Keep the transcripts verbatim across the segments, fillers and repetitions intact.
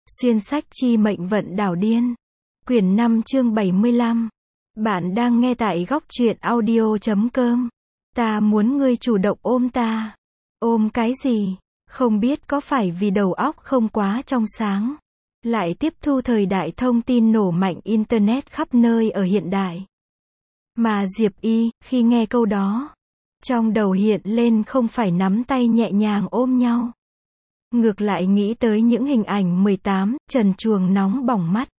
Xuyên sách chi mệnh vận đảo điên. Quyển năm chương bảy mươi lăm. Bạn đang nghe tại góc truyện audio chấm com. Ta muốn ngươi chủ động ôm ta. Ôm cái gì? Không biết có phải vì đầu óc không quá trong sáng. Lại tiếp thu thời đại thông tin nổ mạnh internet khắp nơi ở hiện đại. Mà Diệp Y, khi nghe câu đó, trong đầu hiện lên không phải nắm tay nhẹ nhàng ôm nhau. Ngược lại nghĩ tới những hình ảnh mười tám, trần truồng nóng bỏng mắt.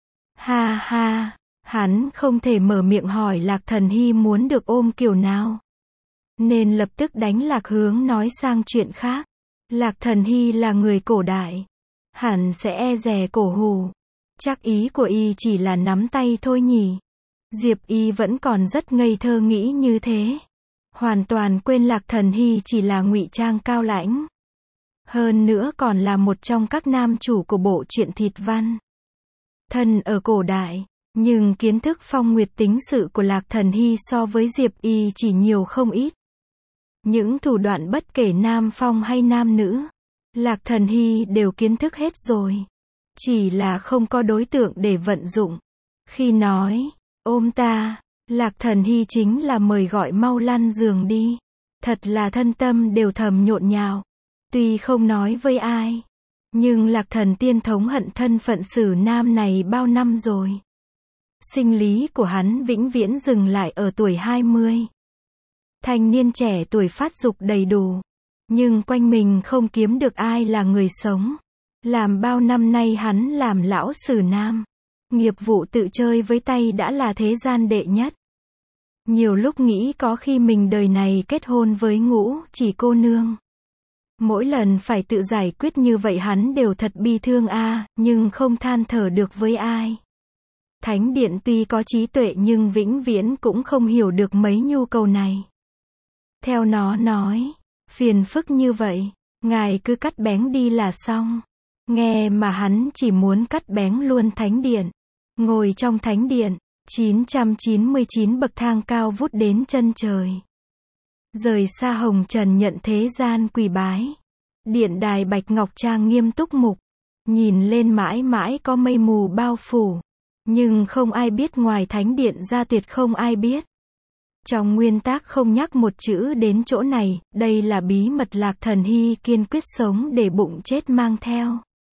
Ha ha, hắn không thể mở miệng hỏi Lạc Thần Hy muốn được ôm kiểu nào. Nên lập tức đánh lạc hướng nói sang chuyện khác. Lạc Thần Hy là người cổ đại. Hẳn sẽ e dè cổ hủ. Chắc ý của y chỉ là nắm tay thôi nhỉ. Diệp Y vẫn còn rất ngây thơ nghĩ như thế. Hoàn toàn quên Lạc Thần Hy chỉ là ngụy trang cao lãnh. Hơn nữa còn là một trong các nam chủ của bộ truyện thịt văn. Thân ở cổ đại, nhưng kiến thức phong nguyệt tính sự của Lạc Thần Hy so với Diệp Y chỉ nhiều không ít. Những thủ đoạn bất kể nam phong hay nam nữ, Lạc Thần Hy đều kiến thức hết rồi. Chỉ là không có đối tượng để vận dụng. Khi nói, ôm ta, Lạc Thần Hy chính là mời gọi mau lăn giường đi. Thật là thân tâm đều thầm nhộn nhạo. Tuy không nói với ai, nhưng Lạc Thần Tiên thống hận thân phận xử nam này bao năm rồi. Sinh lý của hắn vĩnh viễn dừng lại ở tuổi hai mươi. Thanh niên trẻ tuổi phát dục đầy đủ, nhưng quanh mình không kiếm được ai là người sống. Làm bao năm nay hắn làm lão xử nam. Nghiệp vụ tự chơi với tay đã là thế gian đệ nhất. Nhiều lúc nghĩ có khi mình đời này kết hôn với ngũ chỉ cô nương. Mỗi lần phải tự giải quyết như vậy hắn đều thật bi thương a, à, nhưng không than thở được với ai. Thánh điện tuy có trí tuệ nhưng vĩnh viễn cũng không hiểu được mấy nhu cầu này. Theo nó nói, phiền phức như vậy, ngài cứ cắt bén đi là xong. Nghe mà hắn chỉ muốn cắt bén luôn thánh điện. Ngồi trong thánh điện, chín trăm chín mươi chín bậc thang cao vút đến chân trời. Rời xa hồng trần nhận thế gian quỳ bái. Điện đài bạch ngọc trang nghiêm túc mục. Nhìn lên mãi mãi có mây mù bao phủ. Nhưng không ai biết ngoài thánh điện ra tuyệt không ai biết. Trong nguyên tắc không nhắc một chữ đến chỗ này, đây là bí mật Lạc Thần Hy kiên quyết sống để bụng chết mang theo.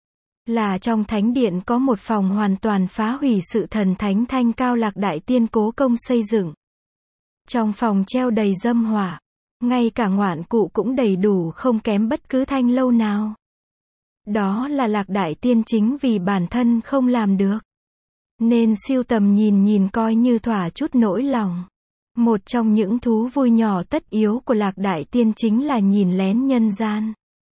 Là trong thánh điện có một phòng hoàn toàn phá hủy sự thần thánh thanh cao Lạc Đại Tiên cố công xây dựng. Trong phòng treo đầy dâm hỏa. Ngay cả ngoạn cụ cũng đầy đủ không kém bất cứ thanh lâu nào. Đó là Lạc Đại Tiên chính vì bản thân không làm được. Nên siêu tầm nhìn nhìn coi như thỏa chút nỗi lòng. Một trong những thú vui nhỏ tất yếu của Lạc Đại Tiên chính là nhìn lén nhân gian.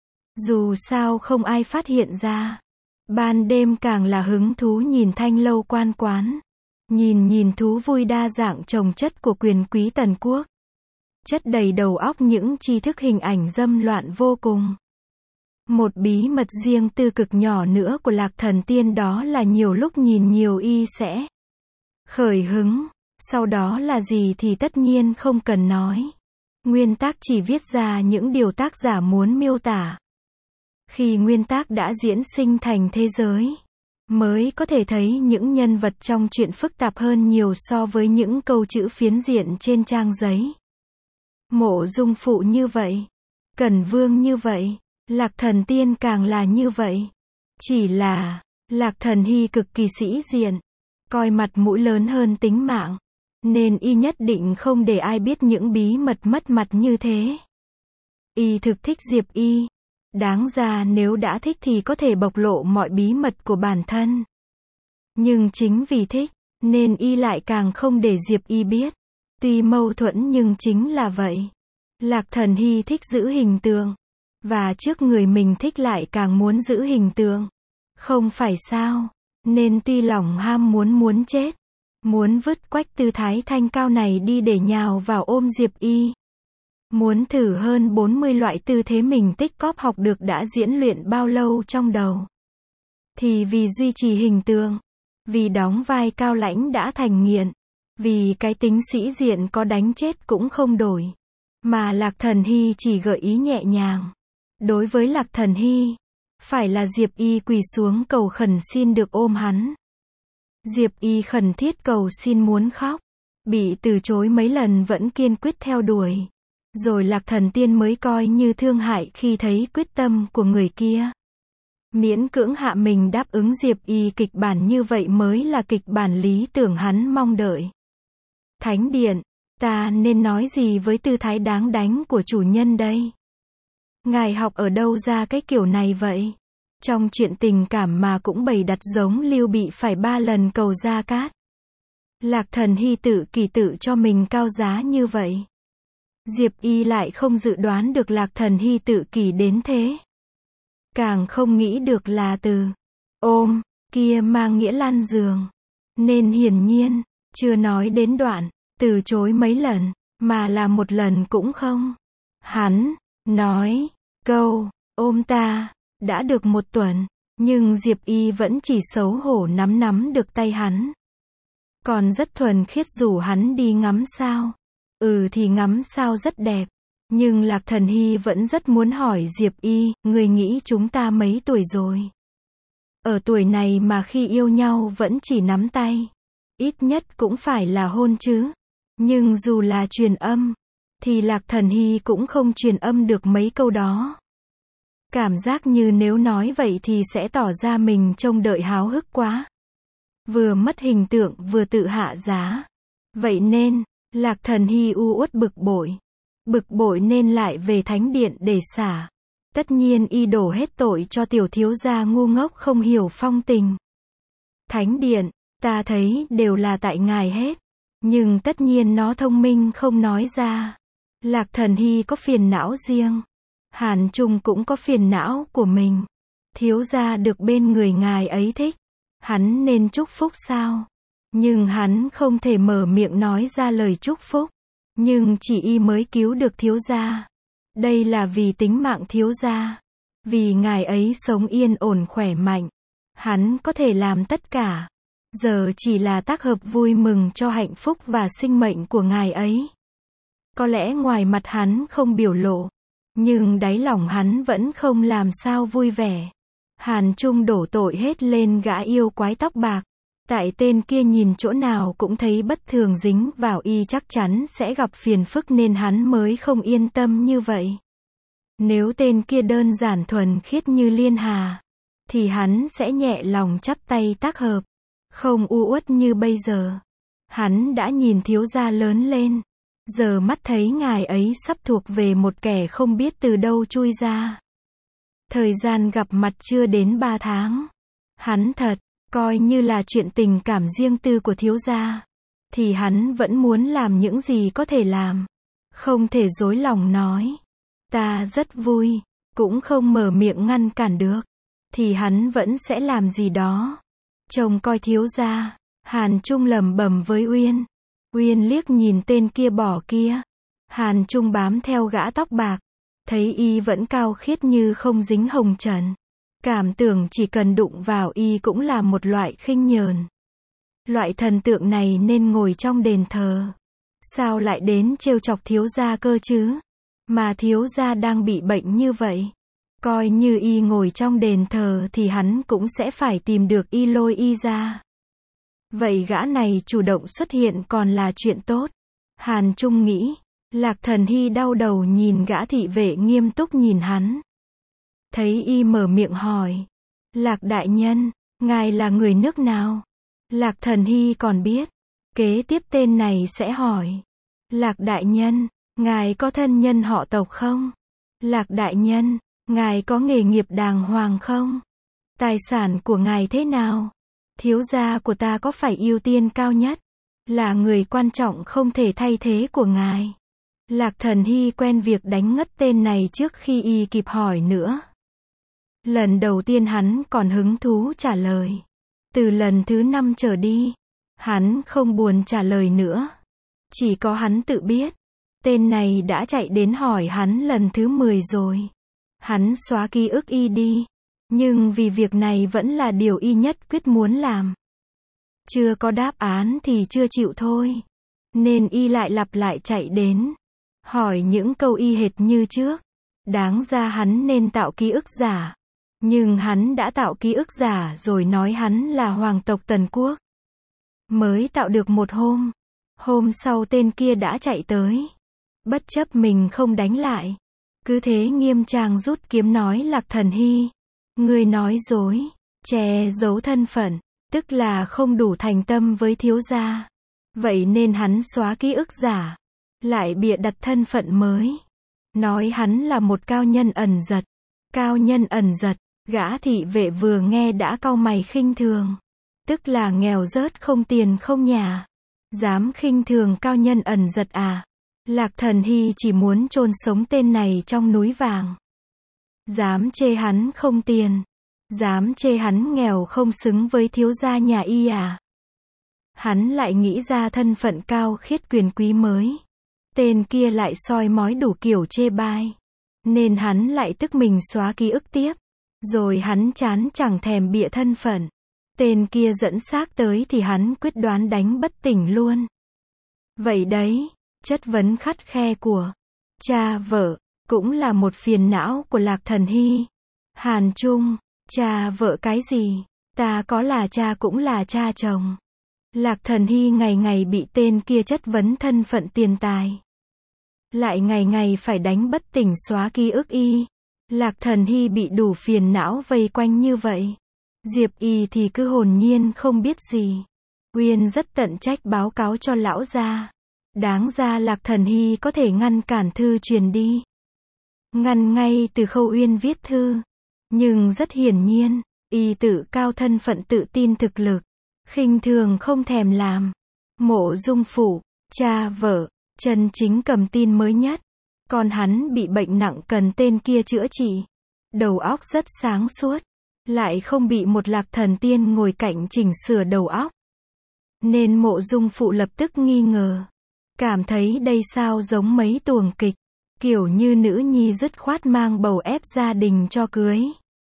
Dù sao không ai phát hiện ra. Ban đêm càng là hứng thú nhìn thanh lâu quan quán. Nhìn nhìn thú vui đa dạng chồng chất của quyền quý tần quốc. Chất đầy đầu óc những tri thức hình ảnh dâm loạn vô cùng. Một bí mật riêng tư cực nhỏ nữa của Lạc Thần Tiên đó là nhiều lúc nhìn nhiều y sẽ khởi hứng, sau đó là gì thì tất nhiên không cần nói. Nguyên tác chỉ viết ra những điều tác giả muốn miêu tả. Khi nguyên tác đã diễn sinh thành thế giới, mới có thể thấy những nhân vật trong truyện phức tạp hơn nhiều so với những câu chữ phiến diện trên trang giấy. Mộ Dung Phụ như vậy, Cẩn Vương như vậy, Lạc Thần Tiên càng là như vậy. Chỉ là, Lạc Thần Hy cực kỳ sĩ diện, coi mặt mũi lớn hơn tính mạng, nên y nhất định không để ai biết những bí mật mất mặt như thế. Y thực thích Diệp Y, đáng ra nếu đã thích thì có thể bộc lộ mọi bí mật của bản thân. Nhưng chính vì thích, nên y lại càng không để Diệp Y biết. Tuy mâu thuẫn nhưng chính là vậy. Lạc Thần Hy thích giữ hình tượng. Và trước người mình thích lại càng muốn giữ hình tượng. Không phải sao? Nên tuy lòng ham muốn muốn chết. Muốn vứt quách tư thái thanh cao này đi để nhào vào ôm Diệp Y. Muốn thử hơn bốn mươi loại tư thế mình tích cóp học được đã diễn luyện bao lâu trong đầu. Thì vì duy trì hình tượng. Vì đóng vai cao lãnh đã thành nghiện. Vì cái tính sĩ diện có đánh chết cũng không đổi. Mà Lạc Thần Hy chỉ gợi ý nhẹ nhàng. Đối với Lạc Thần Hy, Phải là Diệp Y quỳ xuống cầu khẩn xin được ôm hắn. Diệp Y khẩn thiết cầu xin muốn khóc. Bị từ chối mấy lần vẫn kiên quyết theo đuổi. Rồi Lạc Thần Tiên mới coi như thương hại khi thấy quyết tâm của người kia. Miễn cưỡng hạ mình đáp ứng Diệp Y kịch bản như vậy mới là kịch bản lý tưởng hắn mong đợi. Thánh Điện, ta nên nói gì với tư thái đáng đánh của chủ nhân đây? Ngài học ở đâu ra cái kiểu này vậy? Trong chuyện tình cảm mà cũng bày đặt giống Lưu Bị phải ba lần cầu Gia Cát. Lạc Thần Hy tự kỳ tự cho mình cao giá như vậy. Diệp Y lại không dự đoán được Lạc Thần Hy tự kỷ đến thế. Càng không nghĩ được là từ ôm kia mang nghĩa lan giường. Nên hiển nhiên, chưa nói đến đoạn từ chối mấy lần, mà là một lần cũng không. Hắn nói câu ôm ta đã được một tuần, nhưng Diệp Y vẫn chỉ xấu hổ nắm nắm được tay hắn. Còn rất thuần khiết rủ hắn đi ngắm sao. Ừ thì ngắm sao rất đẹp. Nhưng Lạc Thần Hy vẫn rất muốn hỏi Diệp Y, người nghĩ chúng ta mấy tuổi rồi? Ở tuổi này mà khi yêu nhau vẫn chỉ nắm tay. Ít nhất cũng phải là hôn chứ. Nhưng dù là truyền âm, thì Lạc Thần Hy cũng không truyền âm được mấy câu đó. Cảm giác như nếu nói vậy thì sẽ tỏ ra mình trông đợi háo hức quá. Vừa mất hình tượng vừa tự hạ giá. Vậy nên, Lạc Thần Hy u uất bực bội. Bực bội nên lại về thánh điện để xả. Tất nhiên y đổ hết tội cho tiểu thiếu gia ngu ngốc không hiểu phong tình. Thánh điện, ta thấy đều là tại ngài hết. Nhưng tất nhiên nó thông minh không nói ra. Lạc Thần Hy có phiền não riêng. Hàn Trung cũng có phiền não của mình. Thiếu gia được bên người ngài ấy thích. Hắn nên chúc phúc sao? Nhưng hắn không thể mở miệng nói ra lời chúc phúc. Nhưng chỉ y mới cứu được thiếu gia. Đây là vì tính mạng thiếu gia. Vì ngài ấy sống yên ổn khỏe mạnh. Hắn có thể làm tất cả. Giờ chỉ là tác hợp vui mừng cho hạnh phúc và sinh mệnh của ngài ấy. Có lẽ ngoài mặt hắn không biểu lộ. Nhưng đáy lòng hắn vẫn không làm sao vui vẻ. Hàn Trung đổ tội hết lên gã yêu quái tóc bạc. Tại tên kia nhìn chỗ nào cũng thấy bất thường dính vào y chắc chắn sẽ gặp phiền phức nên hắn mới không yên tâm như vậy. Nếu tên kia đơn giản thuần khiết như Liên Hà, thì hắn sẽ nhẹ lòng chắp tay tác hợp. Không u uất như bây giờ. Hắn đã nhìn thiếu gia lớn lên. Giờ mắt thấy ngài ấy sắp thuộc về một kẻ không biết từ đâu chui ra. Thời gian gặp mặt chưa đến ba tháng. Hắn thật, coi như là chuyện tình cảm riêng tư của thiếu gia. Thì hắn vẫn muốn làm những gì có thể làm. Không thể dối lòng nói. Ta rất vui. Cũng không mở miệng ngăn cản được. Thì hắn vẫn sẽ làm gì đó. Trông coi thiếu gia. Hàn Trung lẩm bẩm với Uyên. Uyên liếc nhìn tên kia bỏ kia. Hàn Trung bám theo gã tóc bạc. Thấy y vẫn cao khiết như không dính hồng trần. Cảm tưởng chỉ cần đụng vào y cũng là một loại khinh nhờn. Loại thần tượng này nên ngồi trong đền thờ. Sao lại đến trêu chọc thiếu gia cơ chứ? Mà thiếu gia đang bị bệnh như vậy. Coi như y ngồi trong đền thờ thì hắn cũng sẽ phải tìm được y lôi y ra. Vậy gã này chủ động xuất hiện còn là chuyện tốt. Hàn Trung nghĩ. Lạc Thần Hy đau đầu nhìn gã thị vệ nghiêm túc nhìn hắn. Thấy y mở miệng hỏi. Lạc đại nhân, ngài là người nước nào? Lạc Thần Hy còn biết. Kế tiếp tên này sẽ hỏi. Lạc đại nhân, ngài có thân nhân họ tộc không? Lạc đại nhân, ngài có nghề nghiệp đàng hoàng không? Tài sản của ngài thế nào? Thiếu gia của ta có phải ưu tiên cao nhất? Là người quan trọng không thể thay thế của ngài. Lạc Thần Hy quen việc đánh ngất tên này trước khi y kịp hỏi nữa. Lần đầu tiên hắn còn hứng thú trả lời. Từ lần thứ năm trở đi, hắn không buồn trả lời nữa. Chỉ có hắn tự biết. Tên này đã chạy đến hỏi hắn lần thứ mười rồi. Hắn xóa ký ức y đi. Nhưng vì việc này vẫn là điều y nhất quyết muốn làm. Chưa có đáp án thì chưa chịu thôi. Nên y lại lặp lại chạy đến. Hỏi những câu y hệt như trước. Đáng ra hắn nên tạo ký ức giả. Nhưng hắn đã tạo ký ức giả rồi nói hắn là hoàng tộc Tần Quốc. Mới tạo được một hôm. Hôm sau tên kia đã chạy tới. Bất chấp mình không đánh lại. Cứ thế nghiêm trang rút kiếm nói Lạc Thần Hy. Ngươi nói dối, che giấu thân phận, tức là không đủ thành tâm với thiếu gia. Vậy nên hắn xóa ký ức giả, lại bịa đặt thân phận mới. Nói hắn là một cao nhân ẩn giật. Cao nhân ẩn giật, gã thị vệ vừa nghe đã cau mày khinh thường. Tức là nghèo rớt không tiền không nhà. Dám khinh thường cao nhân ẩn giật à? Lạc Thần Hy chỉ muốn chôn sống tên này trong núi vàng. Dám chê hắn không tiền. Dám chê hắn nghèo không xứng với thiếu gia nhà y à? Hắn lại nghĩ ra thân phận cao khiết quyền quý mới. Tên kia lại soi mói đủ kiểu chê bai. Nên hắn lại tức mình xóa ký ức tiếp. Rồi hắn chán chẳng thèm bịa thân phận. Tên kia dẫn xác tới thì hắn quyết đoán đánh bất tỉnh luôn. Vậy đấy, chất vấn khắt khe của cha vợ, cũng là một phiền não của Lạc Thần Hy. Hàn Trung, cha vợ cái gì? Ta có là cha cũng là cha chồng. Lạc Thần Hy ngày ngày bị tên kia chất vấn thân phận tiền tài. Lại ngày ngày phải đánh bất tỉnh xóa ký ức y. Lạc Thần Hy bị đủ phiền não vây quanh như vậy. Diệp Y thì cứ hồn nhiên không biết gì. Uyên rất tận trách báo cáo cho lão gia. Đáng ra Lạc Thần Hy có thể ngăn cản thư truyền đi. Ngăn ngay từ khâu Uyên viết thư. Nhưng rất hiển nhiên, y tự cao thân phận tự tin thực lực. Khinh thường không thèm làm. Mộ Dung Phủ, cha vợ, chân chính cầm tin mới nhất. Còn hắn bị bệnh nặng cần tên kia chữa trị. Đầu óc rất sáng suốt. Lại không bị một Lạc Thần Tiên ngồi cạnh chỉnh sửa đầu óc. Nên Mộ Dung Phụ lập tức nghi ngờ. Cảm thấy đây sao giống mấy tuồng kịch. Kiểu như nữ nhi dứt khoát mang bầu ép gia đình cho cưới.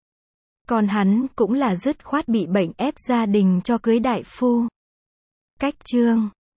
Còn hắn cũng là dứt khoát bị bệnh ép gia đình cho cưới đại phu. Cách chương